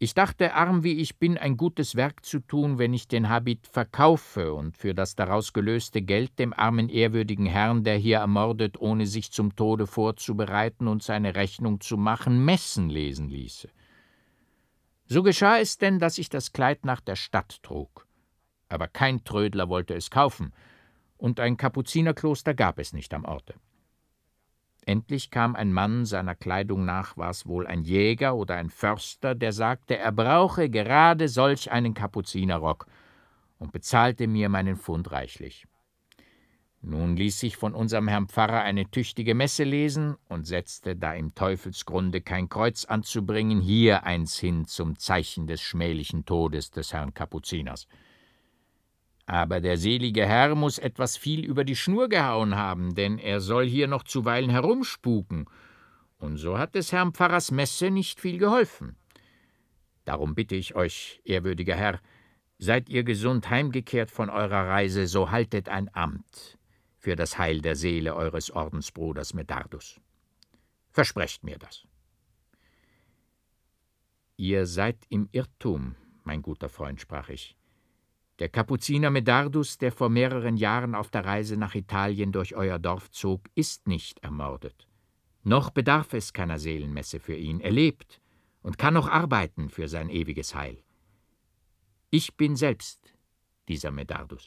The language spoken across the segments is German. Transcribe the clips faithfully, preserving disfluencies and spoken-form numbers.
Ich dachte, arm wie ich bin, ein gutes Werk zu tun, wenn ich den Habit verkaufe und für das daraus gelöste Geld dem armen, ehrwürdigen Herrn, der hier ermordet, ohne sich zum Tode vorzubereiten und seine Rechnung zu machen, Messen lesen ließe. So geschah es denn, dass ich das Kleid nach der Stadt trug. Aber kein Trödler wollte es kaufen, und ein Kapuzinerkloster gab es nicht am Orte. Endlich kam ein Mann, seiner Kleidung nach war es wohl ein Jäger oder ein Förster, der sagte, er brauche gerade solch einen Kapuzinerrock, und bezahlte mir meinen Pfund reichlich. Nun ließ sich von unserem Herrn Pfarrer eine tüchtige Messe lesen und setzte, da im Teufelsgrunde kein Kreuz anzubringen, hier eins hin zum Zeichen des schmählichen Todes des Herrn Kapuziners. Aber der selige Herr muß etwas viel über die Schnur gehauen haben, denn er soll hier noch zuweilen herumspuken, und so hat des Herrn Pfarrers Messe nicht viel geholfen. Darum bitte ich euch, ehrwürdiger Herr, seid ihr gesund heimgekehrt von eurer Reise, so haltet ein Amt für das Heil der Seele eures Ordensbruders Medardus. Versprecht mir das. Ihr seid im Irrtum, mein guter Freund, sprach ich. Der Kapuziner Medardus, der vor mehreren Jahren auf der Reise nach Italien durch euer Dorf zog, ist nicht ermordet. Noch bedarf es keiner Seelenmesse für ihn. Er lebt und kann noch arbeiten für sein ewiges Heil. Ich bin selbst dieser Medardus.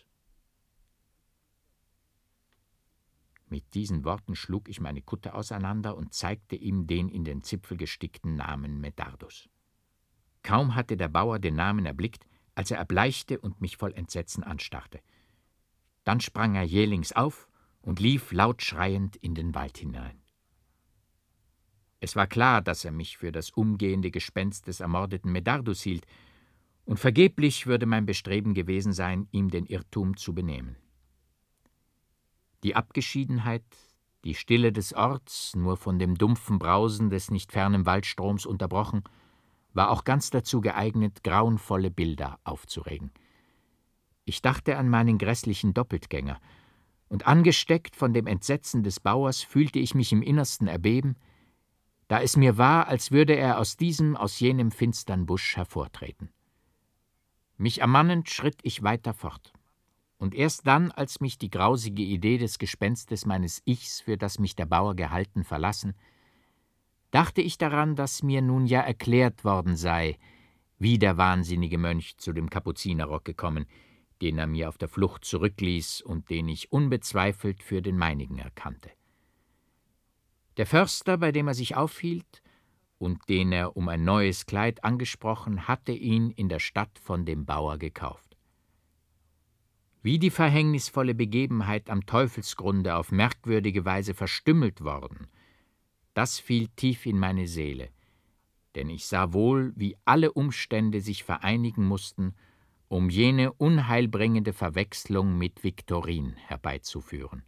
Mit diesen Worten schlug ich meine Kutte auseinander und zeigte ihm den in den Zipfel gestickten Namen Medardus. Kaum hatte der Bauer den Namen erblickt, als er erbleichte und mich voll Entsetzen anstarrte. Dann sprang er jählings auf und lief laut schreiend in den Wald hinein. Es war klar, dass er mich für das umgehende Gespenst des ermordeten Medardus hielt, und vergeblich würde mein Bestreben gewesen sein, ihm den Irrtum zu benehmen. Die Abgeschiedenheit, die Stille des Orts, nur von dem dumpfen Brausen des nicht fernen Waldstroms unterbrochen, war auch ganz dazu geeignet, grauenvolle Bilder aufzuregen. Ich dachte an meinen grässlichen Doppeltgänger, und angesteckt von dem Entsetzen des Bauers fühlte ich mich im Innersten erbeben, da es mir war, als würde er aus diesem, aus jenem finstern Busch hervortreten. Mich ermannend schritt ich weiter fort, und erst dann, als mich die grausige Idee des Gespenstes meines Ichs, für das mich der Bauer gehalten, verlassen, dachte ich daran, dass mir nun ja erklärt worden sei, wie der wahnsinnige Mönch zu dem Kapuzinerrock gekommen, den er mir auf der Flucht zurückließ und den ich unbezweifelt für den meinigen erkannte. Der Förster, bei dem er sich aufhielt und den er um ein neues Kleid angesprochen, hatte ihn in der Stadt von dem Bauer gekauft. Wie die verhängnisvolle Begebenheit am Teufelsgrunde auf merkwürdige Weise verstümmelt worden, das fiel tief in meine Seele, denn ich sah wohl, wie alle Umstände sich vereinigen mussten, um jene unheilbringende Verwechslung mit Viktorin herbeizuführen.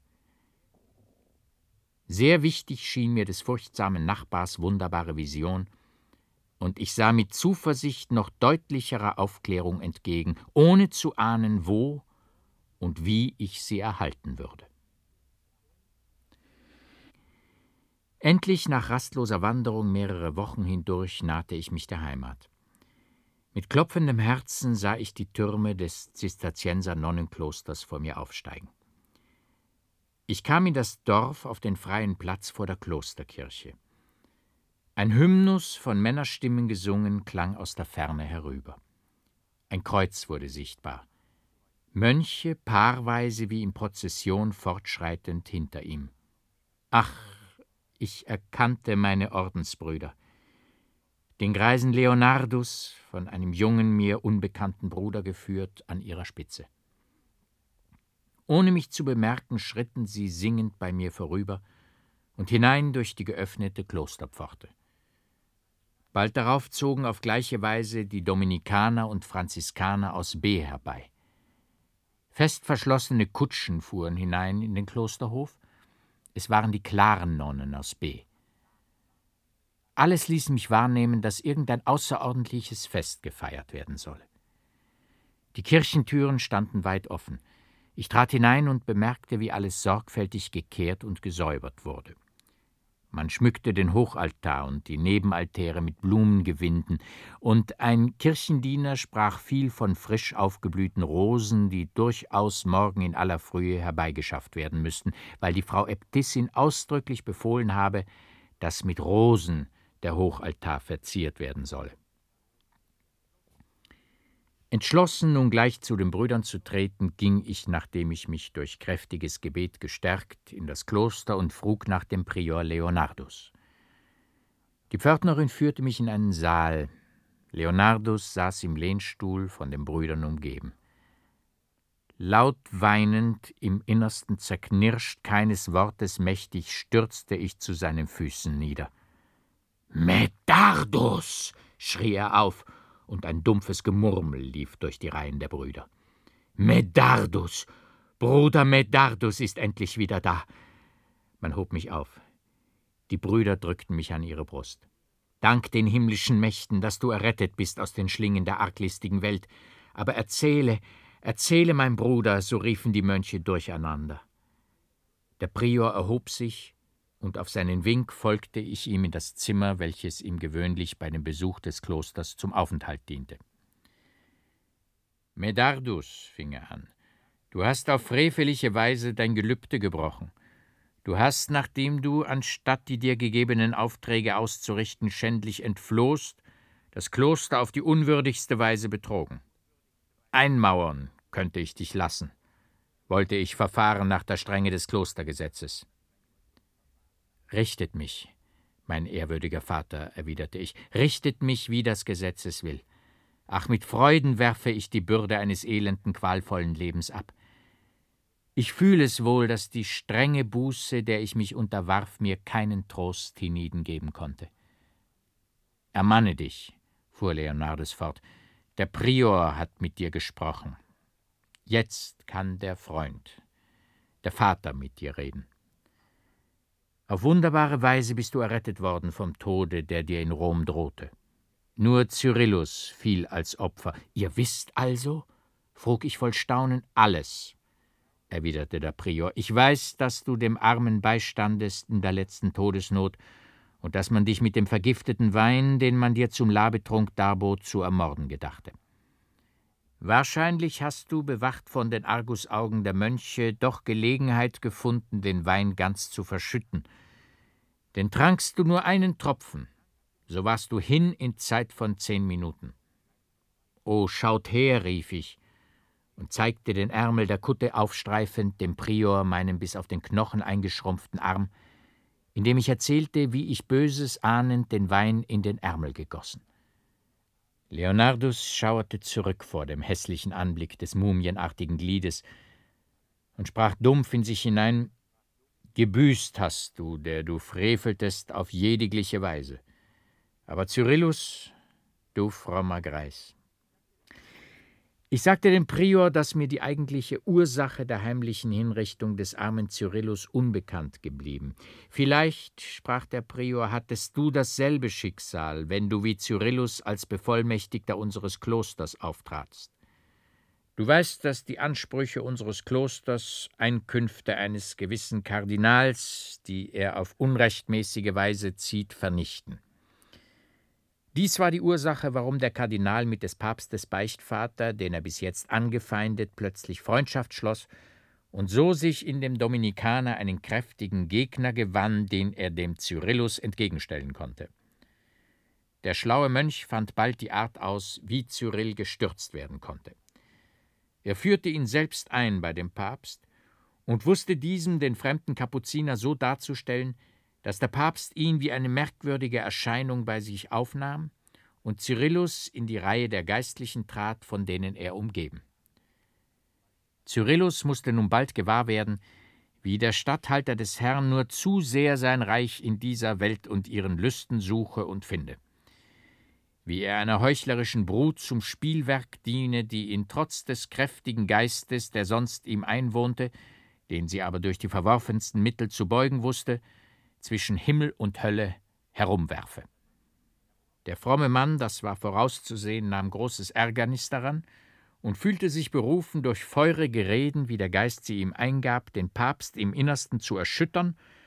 Sehr wichtig schien mir des furchtsamen Nachbars wunderbare Vision, und ich sah mit Zuversicht noch deutlicherer Aufklärung entgegen, ohne zu ahnen, wo und wie ich sie erhalten würde. Endlich, nach rastloser Wanderung mehrere Wochen hindurch, nahte ich mich der Heimat. Mit klopfendem Herzen sah ich die Türme des Zisterzienser-Nonnenklosters vor mir aufsteigen. Ich kam in das Dorf auf den freien Platz vor der Klosterkirche. Ein Hymnus, von Männerstimmen gesungen, klang aus der Ferne herüber. Ein Kreuz wurde sichtbar. Mönche, paarweise wie in Prozession fortschreitend hinter ihm. Ach, ich erkannte meine Ordensbrüder. Den greisen Leonardus, von einem jungen, mir unbekannten Bruder geführt, an ihrer Spitze. Ohne mich zu bemerken, schritten sie singend bei mir vorüber und hinein durch die geöffnete Klosterpforte. Bald darauf zogen auf gleiche Weise die Dominikaner und Franziskaner aus B herbei. Fest verschlossene Kutschen fuhren hinein in den Klosterhof. Es waren die Klarennonnen aus B. Alles ließ mich wahrnehmen, dass irgendein außerordentliches Fest gefeiert werden solle. Die Kirchentüren standen weit offen. Ich trat hinein und bemerkte, wie alles sorgfältig gekehrt und gesäubert wurde. Man schmückte den Hochaltar und die Nebenaltäre mit Blumengewinden, und ein Kirchendiener sprach viel von frisch aufgeblühten Rosen, die durchaus morgen in aller Frühe herbeigeschafft werden müssten, weil die Frau Äbtissin ausdrücklich befohlen habe, dass mit Rosen der Hochaltar verziert werden solle. Entschlossen, nun gleich zu den Brüdern zu treten, ging ich, nachdem ich mich durch kräftiges Gebet gestärkt, in das Kloster und frug nach dem Prior Leonardus. Die Pförtnerin führte mich in einen Saal. Leonardus saß im Lehnstuhl, von den Brüdern umgeben. Laut weinend, im Innersten zerknirscht, keines Wortes mächtig, stürzte ich zu seinen Füßen nieder. »Medardus«, schrie er auf, und ein dumpfes Gemurmel lief durch die Reihen der Brüder. »Medardus, Bruder Medardus ist endlich wieder da!« Man hob mich auf. Die Brüder drückten mich an ihre Brust. »Dank den himmlischen Mächten, dass du errettet bist aus den Schlingen der arglistigen Welt. Aber erzähle, erzähle, mein Bruder«, so riefen die Mönche durcheinander. Der Prior erhob sich, und auf seinen Wink folgte ich ihm in das Zimmer, welches ihm gewöhnlich bei dem Besuch des Klosters zum Aufenthalt diente. »Medardus«, fing er an, »du hast auf freveliche Weise dein Gelübde gebrochen. Du hast, nachdem du, anstatt die dir gegebenen Aufträge auszurichten, schändlich entflohst, das Kloster auf die unwürdigste Weise betrogen. Einmauern könnte ich dich lassen, wollte ich verfahren nach der Strenge des Klostergesetzes.« »Richtet mich, mein ehrwürdiger Vater«, erwiderte ich, »richtet mich, wie das Gesetz es will. Ach, mit Freuden werfe ich die Bürde eines elenden, qualvollen Lebens ab. Ich fühle es wohl, dass die strenge Buße, der ich mich unterwarf, mir keinen Trost hienieden geben konnte.« »Ermanne dich«, fuhr Leonardus fort, »der Prior hat mit dir gesprochen. Jetzt kann der Freund, der Vater, mit dir reden. Auf wunderbare Weise bist du errettet worden vom Tode, der dir in Rom drohte. Nur Cyrillus fiel als Opfer.« »Ihr wisst also?«, frug ich voll Staunen. »Alles«, erwiderte der Prior. »Ich weiß, dass du dem Armen beistandest in der letzten Todesnot und dass man dich mit dem vergifteten Wein, den man dir zum Labetrunk darbot, zu ermorden gedachte. Wahrscheinlich hast du, bewacht von den Argusaugen der Mönche, doch Gelegenheit gefunden, den Wein ganz zu verschütten. Denn trankst du nur einen Tropfen, so warst du hin in Zeit von zehn Minuten. »Oh, schaut her«, rief ich, und zeigte den Ärmel der Kutte aufstreifend dem Prior meinen bis auf den Knochen eingeschrumpften Arm, indem ich erzählte, wie ich Böses ahnend den Wein in den Ärmel gegossen. Leonardus schauerte zurück vor dem hässlichen Anblick des mumienartigen Gliedes und sprach dumpf in sich hinein: »Gebüßt hast du, der du freveltest auf jedigliche Weise. Aber Cyrillus, du frommer Greis.« Ich sagte dem Prior, dass mir die eigentliche Ursache der heimlichen Hinrichtung des armen Cyrillus unbekannt geblieben. »Vielleicht«, sprach der Prior, »hattest du dasselbe Schicksal, wenn du wie Cyrillus als Bevollmächtigter unseres Klosters auftratst. Du weißt, dass die Ansprüche unseres Klosters Einkünfte eines gewissen Kardinals, die er auf unrechtmäßige Weise zieht, vernichten. Dies war die Ursache, warum der Kardinal mit des Papstes Beichtvater, den er bis jetzt angefeindet, plötzlich Freundschaft schloss und so sich in dem Dominikaner einen kräftigen Gegner gewann, den er dem Cyrillus entgegenstellen konnte. Der schlaue Mönch fand bald die Art aus, wie Cyrill gestürzt werden konnte. Er führte ihn selbst ein bei dem Papst und wusste diesem den fremden Kapuziner so darzustellen, dass der Papst ihn wie eine merkwürdige Erscheinung bei sich aufnahm und Cyrillus in die Reihe der Geistlichen trat, von denen er umgeben. Cyrillus musste nun bald gewahr werden, wie der Statthalter des Herrn nur zu sehr sein Reich in dieser Welt und ihren Lüsten suche und finde. Wie er einer heuchlerischen Brut zum Spielwerk diene, die ihn trotz des kräftigen Geistes, der sonst ihm einwohnte, den sie aber durch die verworfensten Mittel zu beugen wusste, zwischen Himmel und Hölle herumwerfe. Der fromme Mann, das war vorauszusehen, nahm großes Ärgernis daran und fühlte sich berufen, durch feurige Reden, wie der Geist sie ihm eingab, den Papst im Innersten zu erschüttern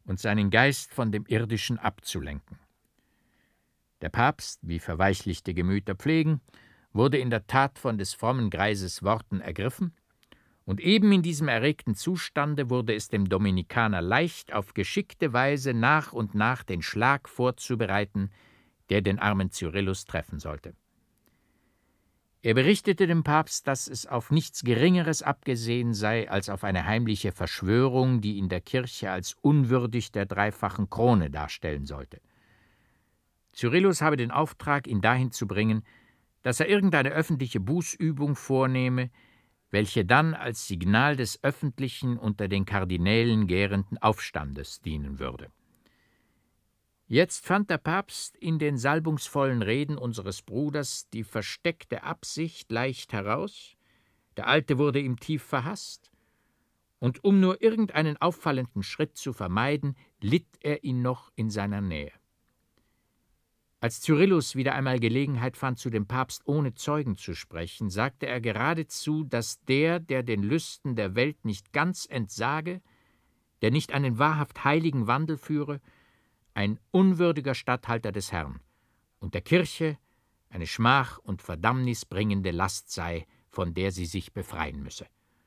und seinen Geist von dem Irdischen abzulenken. Der Papst, wie verweichlichte Gemüter pflegen, wurde in der Tat von des frommen Greises Worten ergriffen, und eben in diesem erregten Zustande wurde es dem Dominikaner leicht, auf geschickte Weise nach und nach den Schlag vorzubereiten, der den armen Cyrillus treffen sollte. Er berichtete dem Papst, dass es auf nichts Geringeres abgesehen sei als auf eine heimliche Verschwörung, die ihn der Kirche als unwürdig der dreifachen Krone darstellen sollte. Cyrillus habe den Auftrag, ihn dahin zu bringen, dass er irgendeine öffentliche Bußübung vornehme, welche dann als Signal des öffentlichen, unter den Kardinälen gärenden Aufstandes dienen würde. Jetzt fand der Papst in den salbungsvollen Reden unseres Bruders die versteckte Absicht leicht heraus, der Alte wurde ihm tief verhasst, und um nur irgendeinen auffallenden Schritt zu vermeiden, litt er ihn noch in seiner Nähe. Als Cyrillus wieder einmal Gelegenheit fand, zu dem Papst ohne Zeugen zu sprechen, sagte er geradezu, dass der, der den Lüsten der Welt nicht ganz entsage, der nicht einen wahrhaft heiligen Wandel führe, ein unwürdiger Statthalter des Herrn und der Kirche eine Schmach und Verdammnis bringende Last sei, von der sie sich befreien müsse.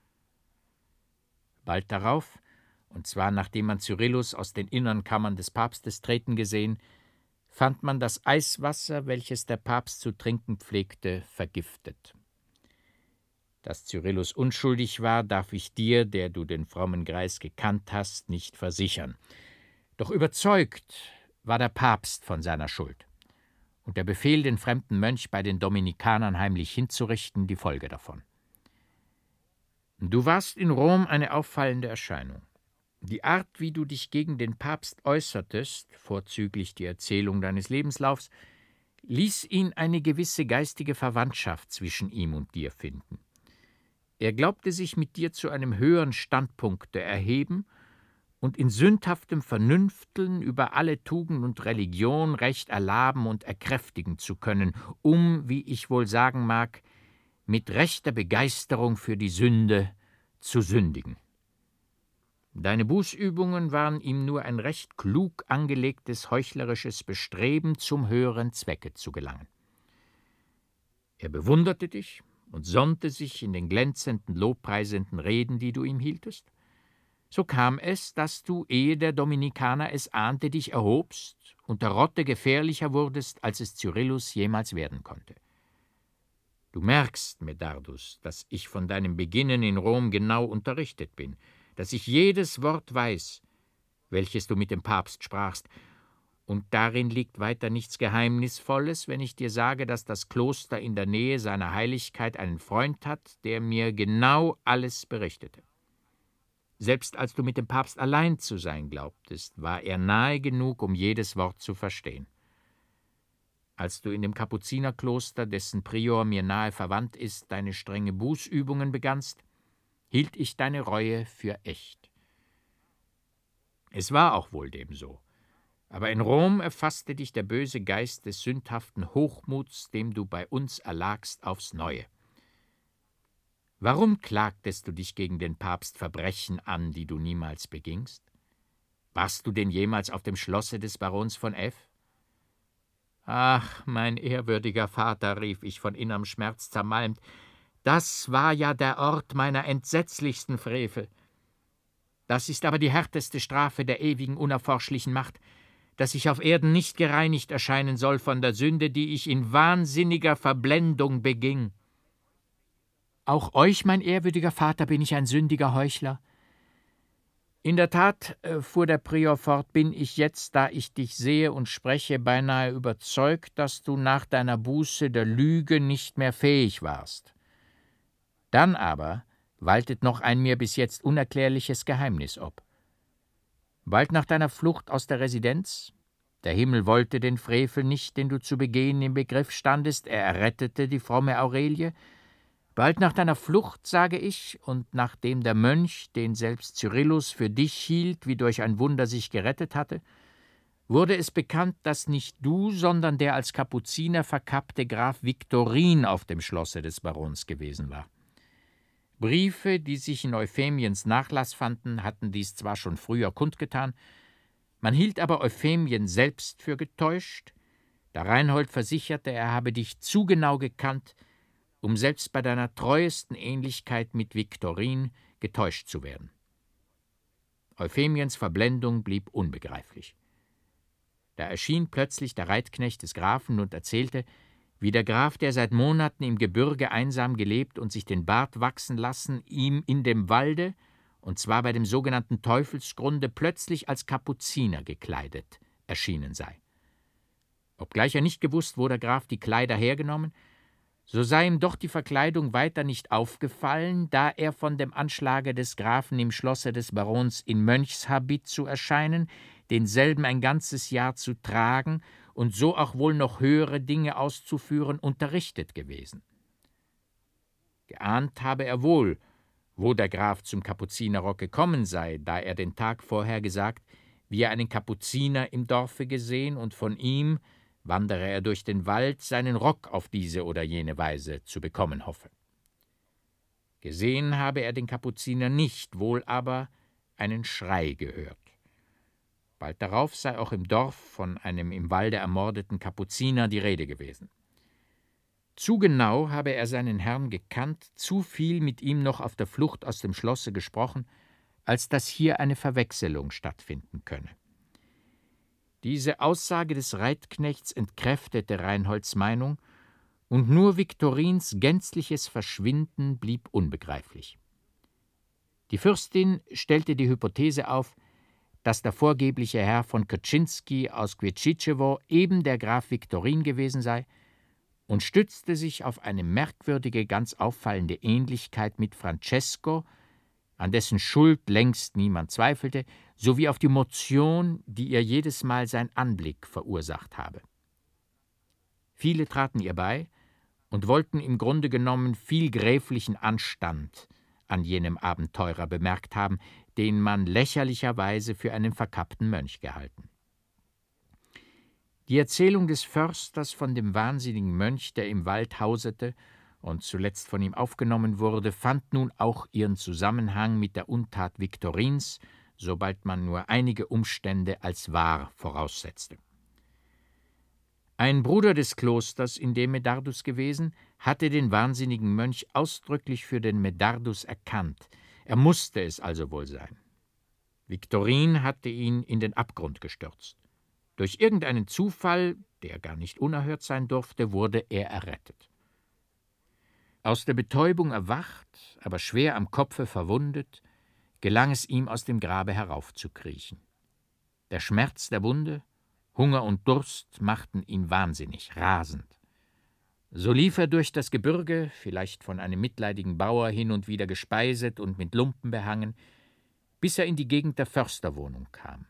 Bald darauf, und zwar nachdem man Cyrillus aus den innern Kammern des Papstes treten gesehen, fand man das Eiswasser, welches der Papst zu trinken pflegte, vergiftet. Dass Cyrillus unschuldig war, darf ich dir, der du den frommen Greis gekannt hast, nicht versichern. Doch überzeugt war der Papst von seiner Schuld, und der Befehl, den fremden Mönch bei den Dominikanern heimlich hinzurichten, die Folge davon. Du warst in Rom eine auffallende Erscheinung. Die Art, wie du dich gegen den Papst äußertest, vorzüglich die Erzählung deines Lebenslaufs, ließ ihn eine gewisse geistige Verwandtschaft zwischen ihm und dir finden. Er glaubte sich mit dir zu einem höheren Standpunkte erheben und in sündhaftem Vernünfteln über alle Tugend und Religion recht erlaben und erkräftigen zu können, um, wie ich wohl sagen mag, mit rechter Begeisterung für die Sünde zu sündigen. Deine Bußübungen waren ihm nur ein recht klug angelegtes heuchlerisches Bestreben, zum höheren Zwecke zu gelangen. Er bewunderte dich und sonnte sich in den glänzenden, lobpreisenden Reden, die du ihm hieltest. So kam es, dass du, ehe der Dominikaner es ahnte, dich erhobst und der Rotte gefährlicher wurdest, als es Cyrillus jemals werden konnte. Du merkst, Medardus, dass ich von deinem Beginnen in Rom genau unterrichtet bin, dass ich jedes Wort weiß, welches du mit dem Papst sprachst, und darin liegt weiter nichts Geheimnisvolles, wenn ich dir sage, dass das Kloster in der Nähe seiner Heiligkeit einen Freund hat, der mir genau alles berichtete. Selbst als du mit dem Papst allein zu sein glaubtest, war er nahe genug, um jedes Wort zu verstehen. Als du in dem Kapuzinerkloster, dessen Prior mir nahe verwandt ist, deine strenge Bußübungen begannst, hielt ich deine Reue für echt. Es war auch wohl dem so. Aber in Rom erfasste dich der böse Geist des sündhaften Hochmuts, dem du bei uns erlagst, aufs Neue. Warum klagtest du dich gegen den Papst Verbrechen an, die du niemals begingst? Warst du denn jemals auf dem Schlosse des Barons von F? Ach, mein ehrwürdiger Vater, rief ich von innerem Schmerz zermalmt, das war ja der Ort meiner entsetzlichsten Frevel. Das ist aber die härteste Strafe der ewigen, unerforschlichen Macht, dass ich auf Erden nicht gereinigt erscheinen soll von der Sünde, die ich in wahnsinniger Verblendung beging. Auch euch, mein ehrwürdiger Vater, bin ich ein sündiger Heuchler? In der Tat, äh, fuhr der Prior fort, bin ich jetzt, da ich dich sehe und spreche, beinahe überzeugt, dass du nach deiner Buße der Lüge nicht mehr fähig warst. Dann aber waltet noch ein mir bis jetzt unerklärliches Geheimnis ob. Bald nach deiner Flucht aus der Residenz, der Himmel wollte den Frevel nicht, den du zu begehen im Begriff standest, er errettete die fromme Aurelie. Bald nach deiner Flucht, sage ich, und nachdem der Mönch, den selbst Cyrillus für dich hielt, wie durch ein Wunder sich gerettet hatte, wurde es bekannt, dass nicht du, sondern der als Kapuziner verkappte Graf Viktorin auf dem Schlosse des Barons gewesen war. Briefe, die sich in Euphemiens Nachlass fanden, hatten dies zwar schon früher kundgetan, Man hielt aber Euphemien selbst für getäuscht, da Reinhold versicherte, er habe dich zu genau gekannt, um selbst bei deiner treuesten Ähnlichkeit mit Viktorin getäuscht zu werden. Euphemiens Verblendung blieb unbegreiflich. Da erschien plötzlich der Reitknecht des Grafen und erzählte, wie der Graf, der seit Monaten im Gebirge einsam gelebt und sich den Bart wachsen lassen, ihm in dem Walde, und zwar bei dem sogenannten Teufelsgrunde, plötzlich als Kapuziner gekleidet erschienen sei. Obgleich er nicht gewusst, wo der Graf die Kleider hergenommen, so sei ihm doch die Verkleidung weiter nicht aufgefallen, da er von dem Anschlage des Grafen im Schlosse des Barons in Mönchshabit zu erscheinen, denselben ein ganzes Jahr zu tragen und so auch wohl noch höhere Dinge auszuführen, unterrichtet gewesen. Geahnt habe er wohl, wo der Graf zum Kapuzinerrock gekommen sei, da er den Tag vorher gesagt, wie er einen Kapuziner im Dorfe gesehen und von ihm, wandere er durch den Wald, seinen Rock auf diese oder jene Weise zu bekommen hoffe. Gesehen habe er den Kapuziner nicht, wohl aber einen Schrei gehört. Bald darauf sei auch im Dorf von einem im Walde ermordeten Kapuziner die Rede gewesen. Zu genau habe er seinen Herrn gekannt, zu viel mit ihm noch auf der Flucht aus dem Schlosse gesprochen, als dass hier eine Verwechselung stattfinden könne. Diese Aussage des Reitknechts entkräftete Reinholds Meinung, und nur Viktorins gänzliches Verschwinden blieb unbegreiflich. Die Fürstin stellte die Hypothese auf, dass der vorgebliche Herr von Krczynski aus Kwiecziczewo eben der Graf Viktorin gewesen sei, und stützte sich auf eine merkwürdige, ganz auffallende Ähnlichkeit mit Francesco, an dessen Schuld längst niemand zweifelte, sowie auf die Motion, die ihr jedes Mal sein Anblick verursacht habe. Viele traten ihr bei und wollten im Grunde genommen viel gräflichen Anstand an jenem Abenteurer bemerkt haben, den man lächerlicherweise für einen verkappten Mönch gehalten. Die Erzählung des Försters von dem wahnsinnigen Mönch, der im Wald hausete und zuletzt von ihm aufgenommen wurde, fand nun auch ihren Zusammenhang mit der Untat Viktorins, sobald man nur einige Umstände als wahr voraussetzte. Ein Bruder des Klosters, in dem Medardus gewesen, hatte den wahnsinnigen Mönch ausdrücklich für den Medardus erkannt. Er musste es also wohl sein. Viktorin hatte ihn in den Abgrund gestürzt. Durch irgendeinen Zufall, der gar nicht unerhört sein durfte, wurde er errettet. Aus der Betäubung erwacht, aber schwer am Kopfe verwundet, gelang es ihm, aus dem Grabe heraufzukriechen. Der Schmerz der Wunde, Hunger und Durst machten ihn wahnsinnig, rasend. So lief er durch das Gebirge, vielleicht von einem mitleidigen Bauer hin und wieder gespeiset und mit Lumpen behangen, bis er in die Gegend der Försterwohnung kam.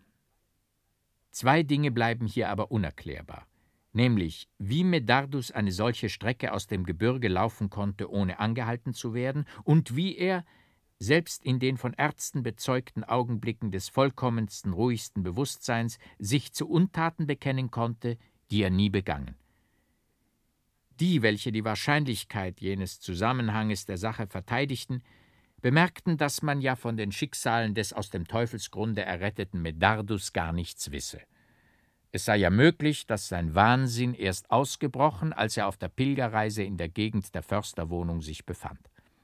Zwei Dinge bleiben hier aber unerklärbar, nämlich wie Medardus eine solche Strecke aus dem Gebirge laufen konnte, ohne angehalten zu werden, und wie er, selbst in den von Ärzten bezeugten Augenblicken des vollkommensten, ruhigsten Bewusstseins, sich zu Untaten bekennen konnte, die er nie begangen. Die, welche die Wahrscheinlichkeit jenes Zusammenhanges der Sache verteidigten, bemerkten, dass man ja von den Schicksalen des aus dem Teufelsgrunde erretteten Medardus gar nichts wisse. Es sei ja möglich, dass sein Wahnsinn erst ausgebrochen, als er auf der Pilgerreise in der Gegend der Försterwohnung sich befand.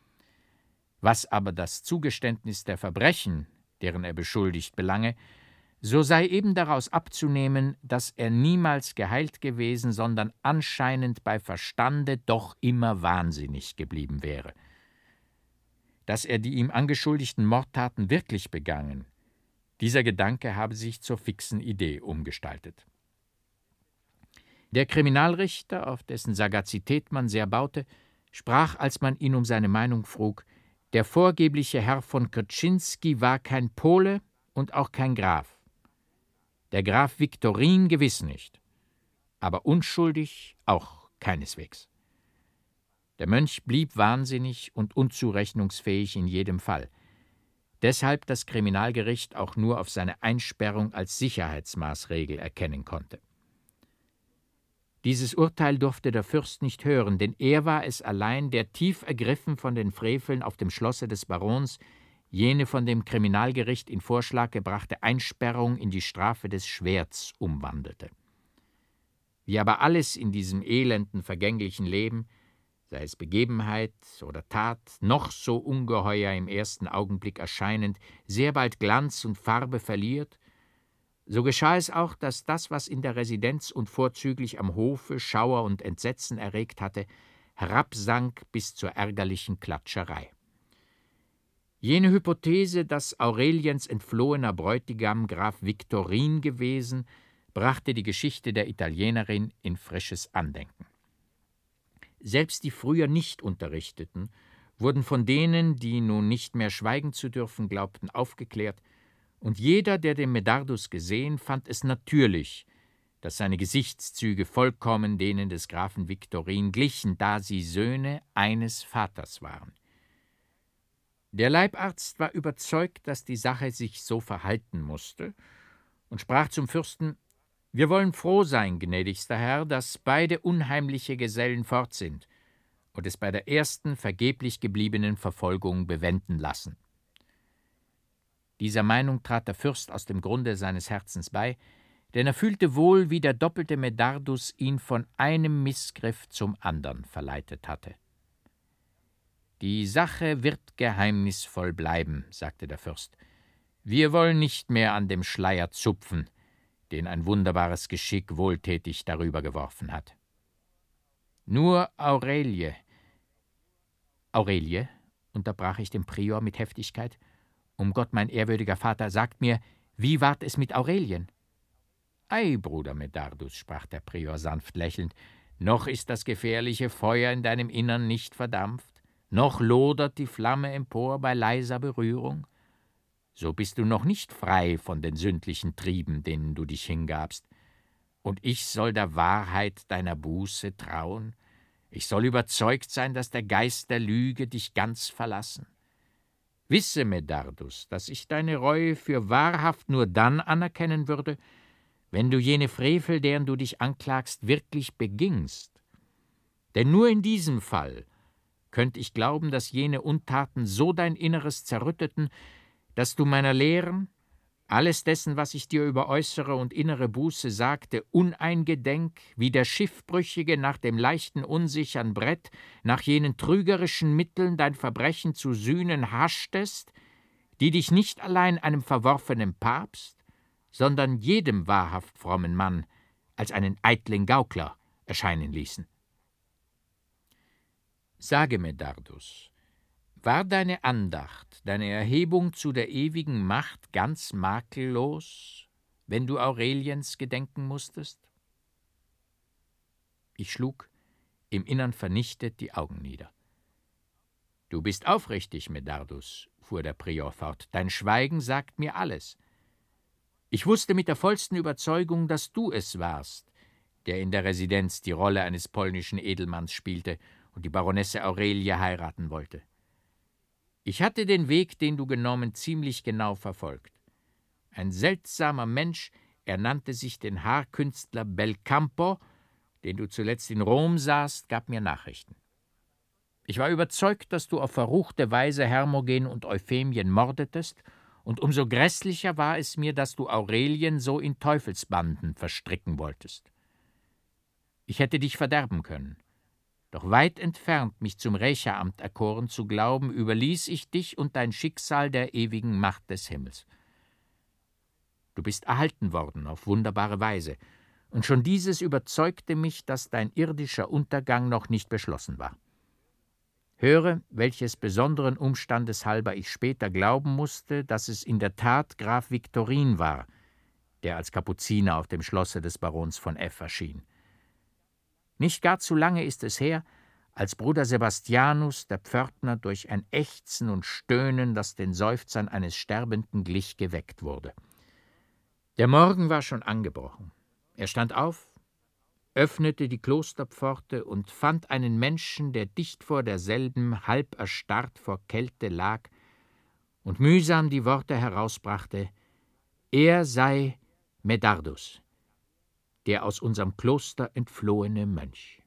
Was aber das Zugeständnis der Verbrechen, deren er beschuldigt, belange, so sei eben daraus abzunehmen, dass er niemals geheilt gewesen, sondern anscheinend bei Verstande doch immer wahnsinnig geblieben wäre. Dass er die ihm angeschuldigten Mordtaten wirklich begangen, dieser Gedanke habe sich zur fixen Idee umgestaltet. Der Kriminalrichter, auf dessen Sagazität man sehr baute, sprach, als man ihn um seine Meinung frug, der vorgebliche Herr von Krczynski war kein Pole und auch kein Graf. Der Graf Viktorin gewiss nicht, aber unschuldig auch keineswegs. Der Mönch blieb wahnsinnig und unzurechnungsfähig in jedem Fall. Deshalb das Kriminalgericht auch nur auf seine Einsperrung als Sicherheitsmaßregel erkennen konnte. Dieses Urteil durfte der Fürst nicht hören, denn er war es allein, der tief ergriffen von den Freveln auf dem Schlosse des Barons jene von dem Kriminalgericht in Vorschlag gebrachte Einsperrung in die Strafe des Schwerts umwandelte. Wie aber alles in diesem elenden, vergänglichen Leben, sei es Begebenheit oder Tat, noch so ungeheuer im ersten Augenblick erscheinend, sehr bald Glanz und Farbe verliert, so geschah es auch, dass das, was in der Residenz und vorzüglich am Hofe Schauer und Entsetzen erregt hatte, herabsank bis zur ärgerlichen Klatscherei. Jene Hypothese, dass Aureliens entflohener Bräutigam Graf Viktorin gewesen, brachte die Geschichte der Italienerin in frisches Andenken. Selbst die früher nicht Unterrichteten wurden von denen, die nun nicht mehr schweigen zu dürfen glaubten, aufgeklärt, und jeder, der den Medardus gesehen, fand es natürlich, dass seine Gesichtszüge vollkommen denen des Grafen Viktorin glichen, da sie Söhne eines Vaters waren. Der Leibarzt war überzeugt, dass die Sache sich so verhalten musste, und sprach zum Fürsten: »Wir wollen froh sein, gnädigster Herr, dass beide unheimliche Gesellen fort sind und es bei der ersten vergeblich gebliebenen Verfolgung bewenden lassen.« Dieser Meinung trat der Fürst aus dem Grunde seines Herzens bei, denn er fühlte wohl, wie der doppelte Medardus ihn von einem Missgriff zum andern verleitet hatte. »Die Sache wird geheimnisvoll bleiben«, sagte der Fürst. »Wir wollen nicht mehr an dem Schleier zupfen, den ein wunderbares Geschick wohltätig darüber geworfen hat. Nur Aurelie.« »Aurelie«, unterbrach ich den Prior mit Heftigkeit, »um Gott, mein ehrwürdiger Vater, sagt mir, wie ward es mit Aurelien?« »Ei, Bruder Medardus«, sprach der Prior sanft lächelnd, »noch ist das gefährliche Feuer in deinem Innern nicht verdampft, noch lodert die Flamme empor bei leiser Berührung. So bist du noch nicht frei von den sündlichen Trieben, denen du dich hingabst. Und ich soll der Wahrheit deiner Buße trauen? Ich soll überzeugt sein, dass der Geist der Lüge dich ganz verlassen? Wisse, Medardus, dass ich deine Reue für wahrhaft nur dann anerkennen würde, wenn du jene Frevel, deren du dich anklagst, wirklich begingst. Denn nur in diesem Fall könnte ich glauben, dass jene Untaten so dein Inneres zerrütteten, dass du meiner Lehren, alles dessen, was ich dir über äußere und innere Buße sagte, uneingedenk, wie der Schiffbrüchige nach dem leichten, unsichern Brett, nach jenen trügerischen Mitteln dein Verbrechen zu sühnen haschtest, die dich nicht allein einem verworfenen Papst, sondern jedem wahrhaft frommen Mann als einen eitlen Gaukler erscheinen ließen. Sage, Medardus, war deine Andacht, deine Erhebung zu der ewigen Macht ganz makellos, wenn du Aureliens gedenken musstest? Ich schlug, im Innern vernichtet, die Augen nieder. »Du bist aufrichtig, Medardus«, fuhr der Prior fort, »dein Schweigen sagt mir alles. Ich wusste mit der vollsten Überzeugung, dass du es warst, der in der Residenz die Rolle eines polnischen Edelmanns spielte und die Baronesse Aurelie heiraten wollte. Ich hatte den Weg, den du genommen, ziemlich genau verfolgt. Ein seltsamer Mensch, er nannte sich den Haarkünstler Belcampo, den du zuletzt in Rom sahst, gab mir Nachrichten. Ich war überzeugt, dass du auf verruchte Weise Hermogen und Euphemien mordetest, und umso grässlicher war es mir, dass du Aurelien so in Teufelsbanden verstricken wolltest. Ich hätte dich verderben können. Doch weit entfernt, mich zum Rächeramt erkoren zu glauben, überließ ich dich und dein Schicksal der ewigen Macht des Himmels. Du bist erhalten worden auf wunderbare Weise, und schon dieses überzeugte mich, dass dein irdischer Untergang noch nicht beschlossen war. Höre, welches besonderen Umstandes halber ich später glauben musste, dass es in der Tat Graf Viktorin war, der als Kapuziner auf dem Schlosse des Barons von F. erschien. Nicht gar zu lange ist es her, als Bruder Sebastianus, der Pförtner, durch ein Ächzen und Stöhnen, das den Seufzern eines Sterbenden glich, geweckt wurde. Der Morgen war schon angebrochen. Er stand auf, öffnete die Klosterpforte und fand einen Menschen, der dicht vor derselben, halb erstarrt vor Kälte lag und mühsam die Worte herausbrachte: Er sei Medardus, der aus unserem Kloster entflohene Mönch.